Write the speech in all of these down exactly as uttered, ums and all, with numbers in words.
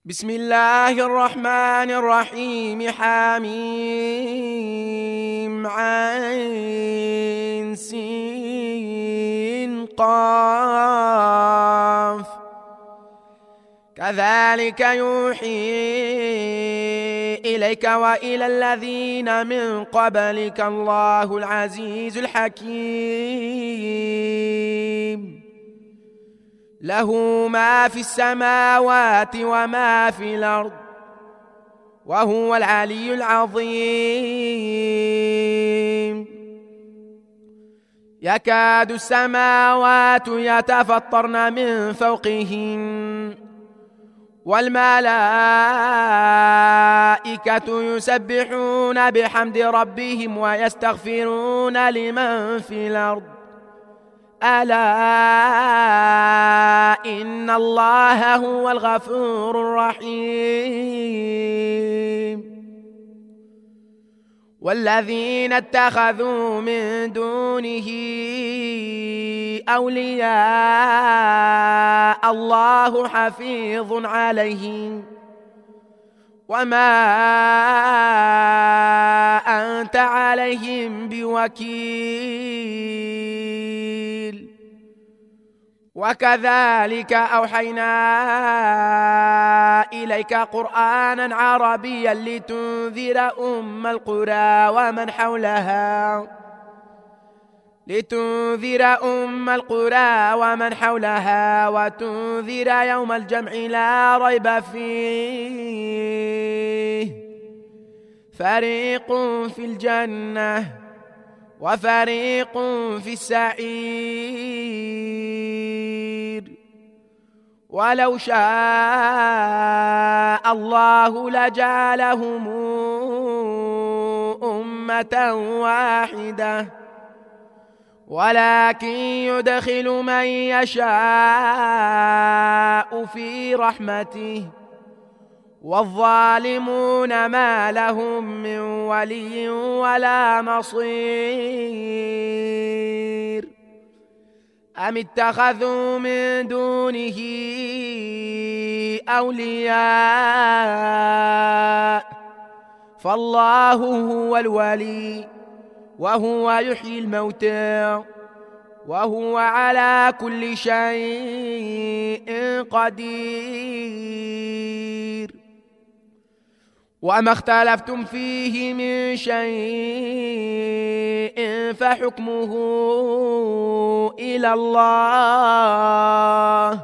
بسم الله الرحمن الرحيم. حميم عين سين قاف. كذلك يوحي إليك وإلى الذين من قبلك الله العزيز الحكيم. له ما في السماوات وما في الأرض وهو العلي العظيم. يكاد السماوات يتفطرن من فوقهن والملائكة يسبحون بحمد ربهم ويستغفرون لمن في الأرض ألا إن الله هو الغفور الرحيم. والذين اتخذوا من دونه أولياء الله حفيظ عليهم وما أنت عليهم بوكيل. وكذلك أوحينا إليك قرآنا عربيا لتنذر أم القرى ومن حولها لتنذر أم القرى ومن حولها وتنذر يوم الجمع لا ريب فيه فريق في الجنة وفريق في السعير. ولو شاء الله لجعلهم أمة واحدة ولكن يدخل من يشاء في رحمته والظالمون ما لهم من ولي ولا نصير. أم اتخذوا من دونه أولياء فالله هو الولي وهو يحيي الموتى وهو على كل شيء قدير. وما اختلفتم فيه من شيء فحكمه إلى الله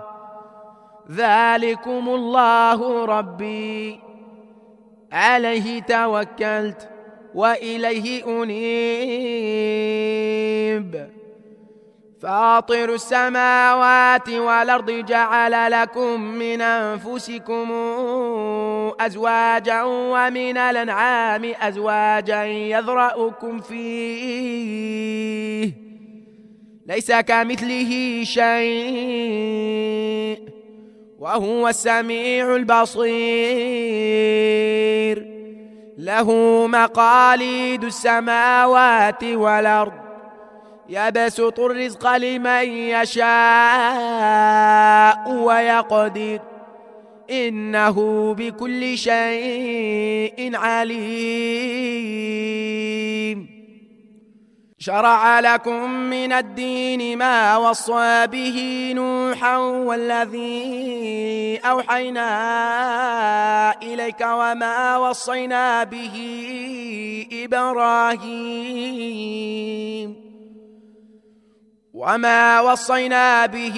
ذلكم الله ربي عليه توكلت وإليه أنيب. فاطر السماوات والأرض جعل لكم من أنفسكم أزواجا ومن الأنعام أزواجا يذرأكم فيه ليس كمثله شيء وهو السميع البصير. له مقاليد السماوات والأرض يبسط الرزق لمن يشاء ويقدر إنه بكل شيء عليم. شرع لكم من الدين ما وصى به نوحا والذي أوحينا إليك وما وصينا به إبراهيم وما وصينا به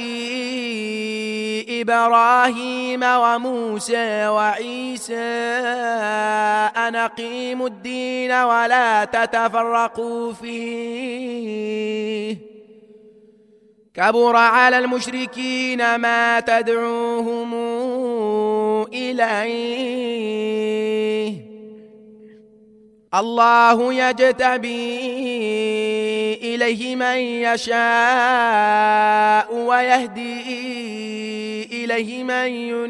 إبراهيم وموسى وعيسى أن أقيموا الدين ولا تتفرقوا فيه كبر على المشركين ما تدعوهم إليه. الله يجتبي إليه من يشاء ويهدي إليه من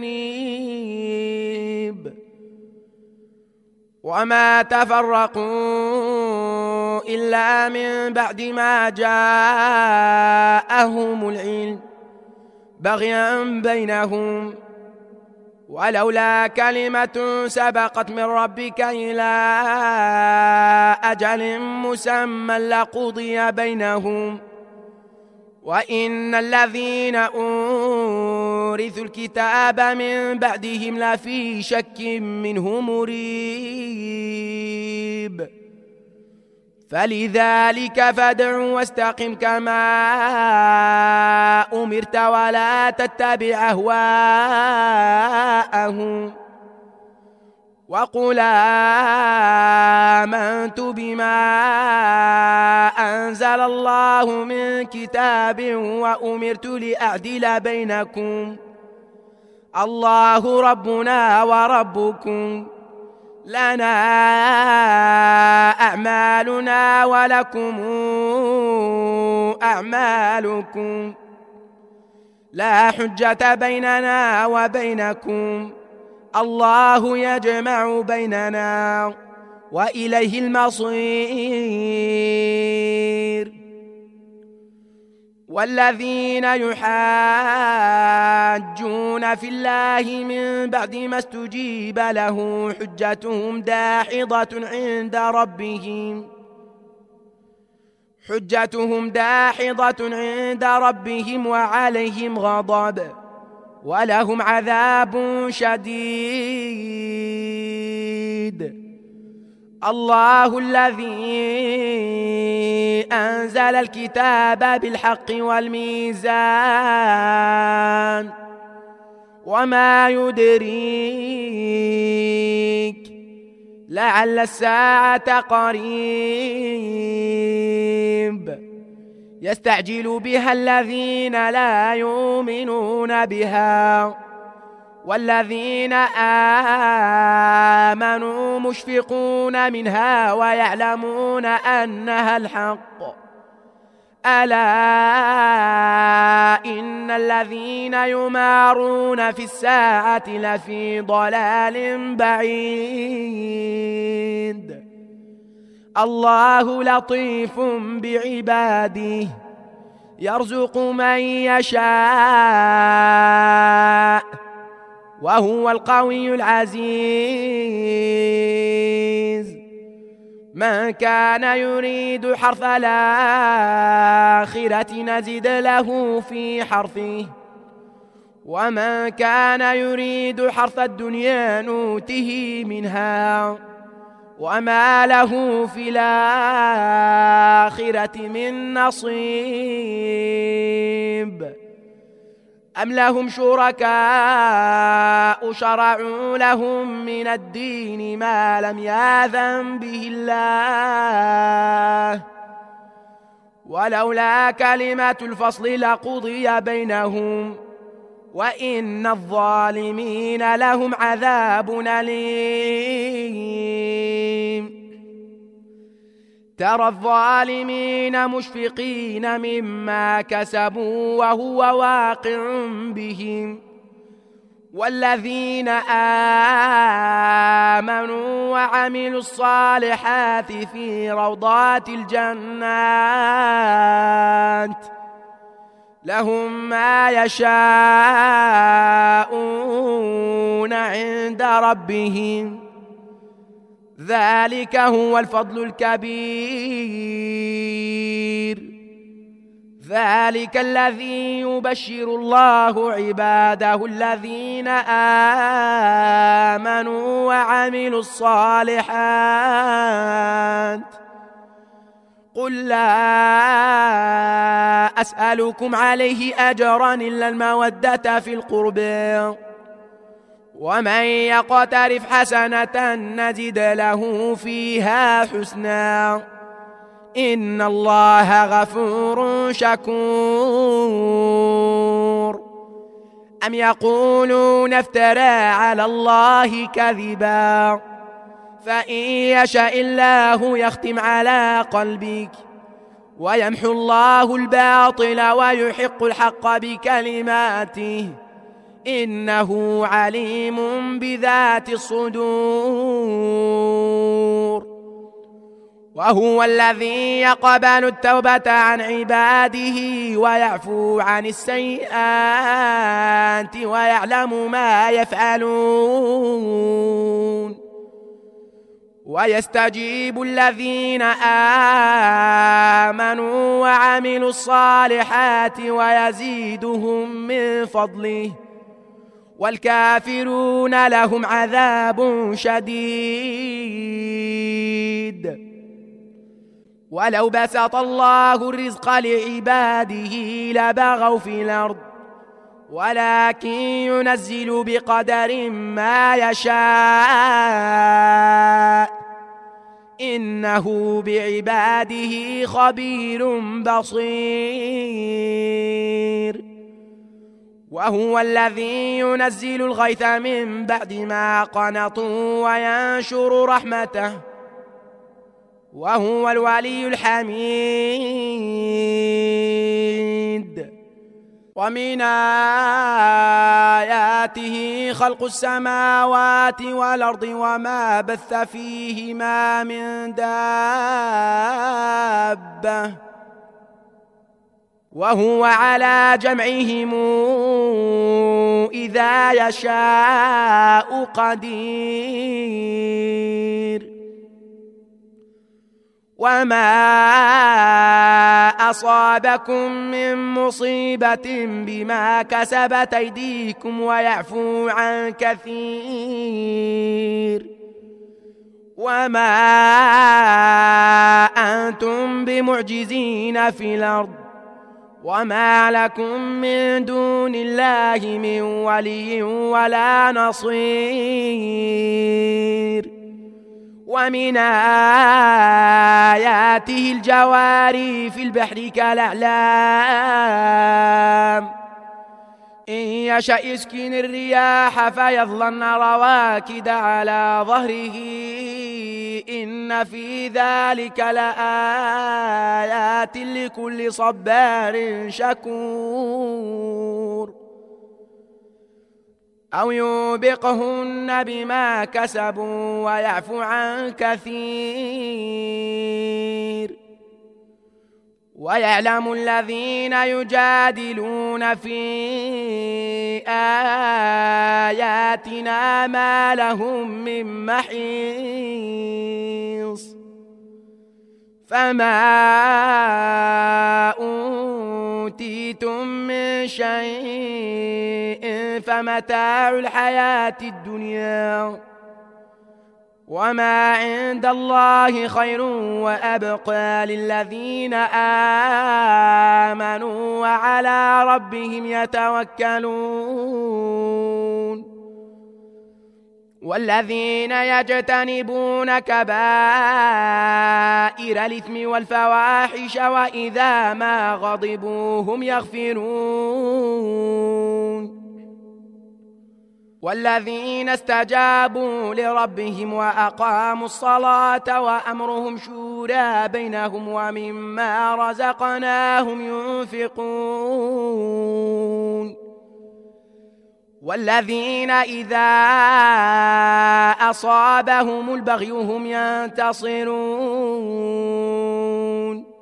ينيب. وما تفرقوا إلا من بعد ما جاءهم العلم بغيا بينهم ولولا كلمة سبقت من ربك إلى أجل مسمى لقضي بينهم وإن الذين أورثوا الكتاب من بعدهم لفي شك منه مريب فلذلك فادع واستقم كما أمرت ولا تتبع أهواءهم وقل آمنت بما أنزل الله من كتاب وأمرت لأعدل بينكم الله ربنا وربكم لنا أعمالنا ولكم أعمالكم لا حجة بيننا وبينكم الله يجمع بيننا وإليه المصير والذين يحاجون في الله من بعد ما استجيب له حجتهم داحضة عند ربهم حجتهم داحضة عند ربهم وعليهم غضب ولهم عذاب شديد الله الذي أنزل الكتاب بالحق والميزان وما يدريك لعل الساعة قريب يستعجل بها الذين لا يؤمنون بها والذين آمنوا مشفقون منها ويعلمون أنها الحق ألا إن الذين يمارون في الساعة لفي ضلال بعيد الله لطيف بعباده يرزق من يشاء وهو القوي العزيز من كان يريد حرث الآخرة نزد له في حرثه ومن كان يريد حرث الدنيا نوته منها وما له في الآخرة من نصيب أم لهم شركاء شرعوا لهم من الدين ما لم يأذن به الله ولولا كلمة الفصل لقضي بينهم وإن الظالمين لهم عذاب أليم ترى الظالمين مشفقين مما كسبوا وهو واقع بهم والذين آمنوا وعملوا الصالحات في روضات الجنات لهم ما يشاءون عند ربهم ذلك هو الفضل الكبير ذلك الذي يبشر الله عباده الذين آمنوا وعملوا الصالحات قل لا أسألكم عليه أجرا إلا المودة في القربى ومن يقترف حسنة نزد له فيها حسنا إن الله غفور شكور أم يقولون افترى على الله كذبا فإن يشاء الله يختم على قلبك ويمحو الله الباطل ويحق الحق بكلماته إنه عليم بذات الصدور وهو الذي يقبل التوبة عن عباده ويعفو عن السيئات ويعلم ما يفعلون، ويستجيب الذين آمنوا وعملوا الصالحات ويزيدهم من فضله، والكافرون لهم عذاب شديد. ولو بسط الله الرزق لعباده لبغوا في الأرض، ولكن ينزل بقدر ما يشاء، إنه بعباده خبير بصير. وهو الذي ينزل الغيث من بعد ما قنطوا وينشر رحمته، وهو الولي الحميد. ومن آياته خلق السماوات والأرض وما بث فيهما من دابة، وهو على جمعهم إذا يشاء قدير. وما أصابكم من مصيبة بما كسبت أيديكم ويعفو عن كثير، وما أنتم بمعجزين في الأرض، وما لكم من دون الله من ولي ولا نصير. ومن آياته الجواري في البحر كالأعلام، إن يشأ يسكن الرياح فيظللن رواكد على ظهره، إن في ذلك لآيات لكل صبار شكور. أو يوبقهن بما كسبوا ويعفو عن كثير. ويعلم الذين يجادلون في آياتنا ما لهم من محيص. فما أوتيتم من شيء فمتاع الحياة الدنيا، وما عند الله خير وأبقى للذين آمنوا وعلى ربهم يتوكلون. والذين يجتنبون كبائر الإثم والفواحش وإذا ما غضبوا هم يغفرون. والذين استجابوا لربهم وأقاموا الصلاة وأمرهم شورى بينهم ومما رزقناهم ينفقون. والذين إذا أصابهم البغي هم ينتصرون.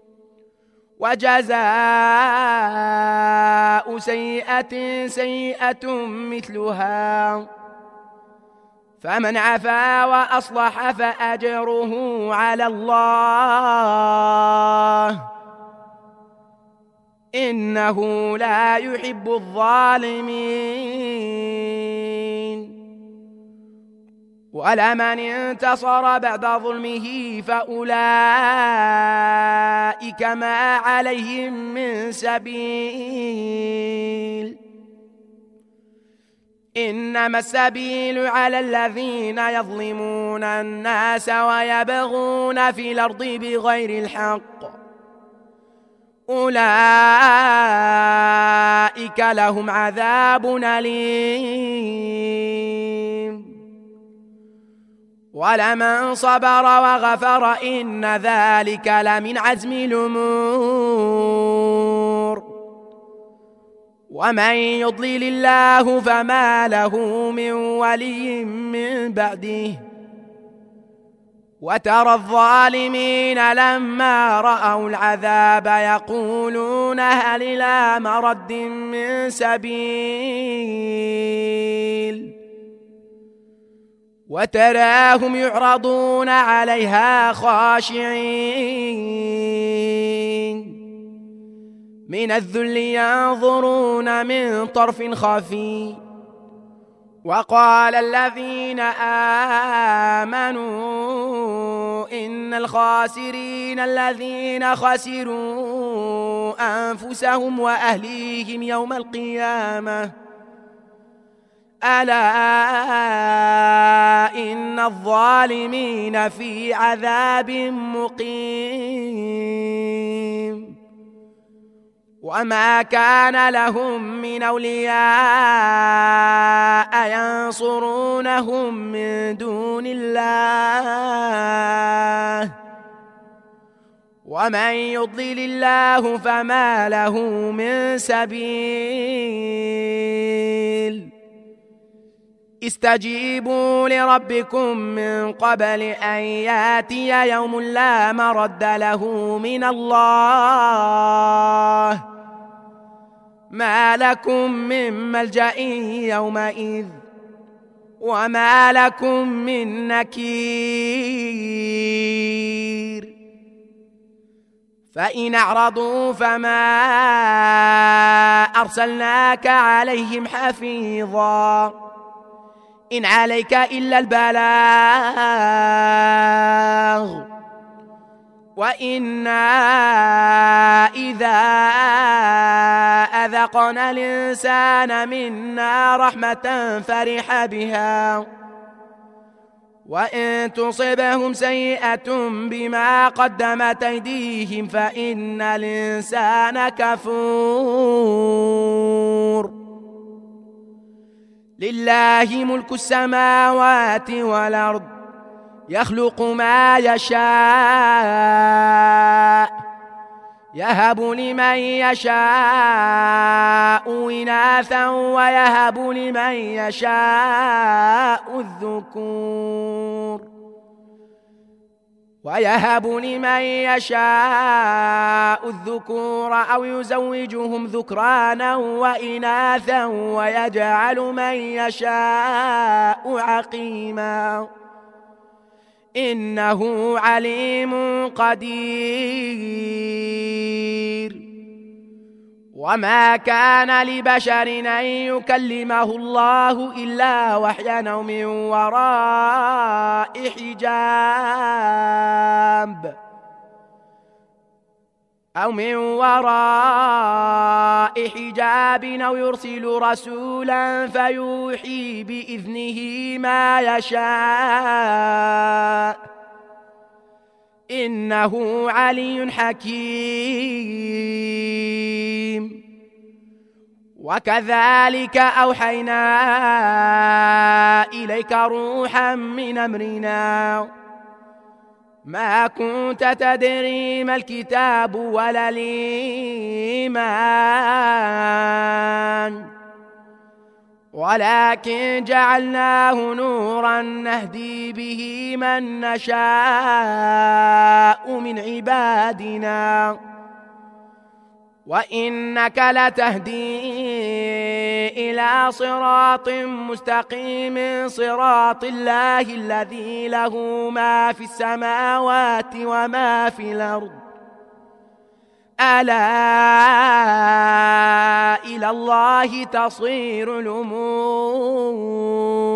وجزاء سيئة سيئة مثلها، فمن عفا وأصلح فأجره على الله، إنه لا يحب الظالمين. ولمن انتصر بعد ظلمه فأولئك ما عليهم من سبيل، إنما السبيل على الذين يظلمون الناس ويبغون في الأرض بغير الحق، أولئك لهم عذاب أليم. ولمن صبر وغفر إن ذلك لمن عزم الأمور. ومن يضلل الله فما له من ولي من بعده، وترى الظالمين لما رأوا العذاب يقولون هل إلى مرد من سبيل وتراهم يعرضون عليها خاشعين من الذل ينظرون من طرف خفي. وقال الذين آمنوا إن الخاسرين الذين خسروا أنفسهم وأهليهم يوم القيامة ألا إن الظالمين في عذاب مقيم وما كان لهم من أولياء ينصرونهم من دون الله ومن يضلل الله فما له من سبيل. استجيبوا لربكم من قبل أن ياتي يوم لا مرد له من الله ما لكم من ملجأ يومئذ وما لكم من نكير. فإن أعرضوا فما أرسلناك عليهم حفيظا إن عليك إلا البلاغ وإنا إذا أذقنا الإنسان منا رحمة فرح بها وإن تصبهم سيئة بما قدمت أيديهم فإن الإنسان كفور. لله ملك السماوات والأرض يخلق ما يشاء يهب لمن يشاء إناثا ويهب لمن يشاء الذكور ويهب لمن يشاء الذكور أو يزوجهم ذكرانا وإناثا ويجعل من يشاء عقيما إنه عليم قدير. وما كان لبشر أن يكلمه الله إلا وحيا أو من وراء حجاب أو من وراء حجاب أو يرسل رسولا فيوحي بإذنه ما يشاء إنه علي حكيم. وكذلك أوحينا إليك روحا من أمرنا ما كنت تدري ما الكتاب ولا الإيمان ولكن جعلناه نورا نهدي به من نشاء من عبادنا وإنك لتهدي إلى صراط مستقيم صراط الله الذي له ما في السماوات وما في الأرض ألا إلى الله تصير الأمور.